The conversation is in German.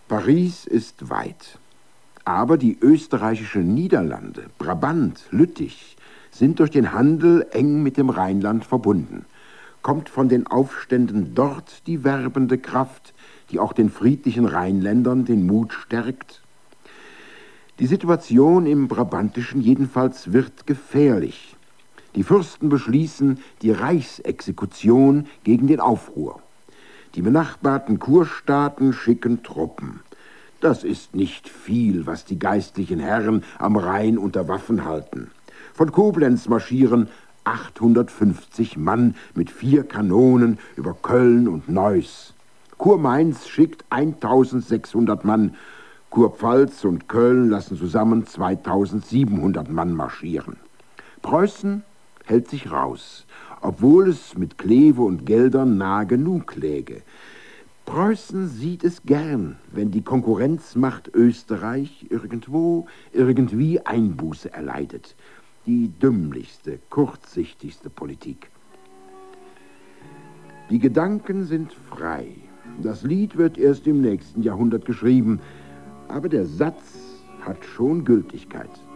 Paris ist weit. Aber die österreichischen Niederlande, Brabant, Lüttich, sind durch den Handel eng mit dem Rheinland verbunden. Kommt von den Aufständen dort die werbende Kraft, die auch den friedlichen Rheinländern den Mut stärkt? Die Situation im Brabantischen jedenfalls wird gefährlich. Die Fürsten beschließen die Reichsexekution gegen den Aufruhr. Die benachbarten Kurstaaten schicken Truppen. Das ist nicht viel, was die geistlichen Herren am Rhein unter Waffen halten. Von Koblenz marschieren 850 Mann mit 4 Kanonen über Köln und Neuss. Kurmainz schickt 1600 Mann. Kurpfalz und Köln lassen zusammen 2700 Mann marschieren. Preußen hält sich raus, obwohl es mit Kleve und Geldern nah genug läge. Preußen sieht es gern, wenn die Konkurrenzmacht Österreich irgendwie Einbuße erleidet. Die dümmlichste, kurzsichtigste Politik. Die Gedanken sind frei. Das Lied wird erst im nächsten Jahrhundert geschrieben, aber der Satz hat schon Gültigkeit.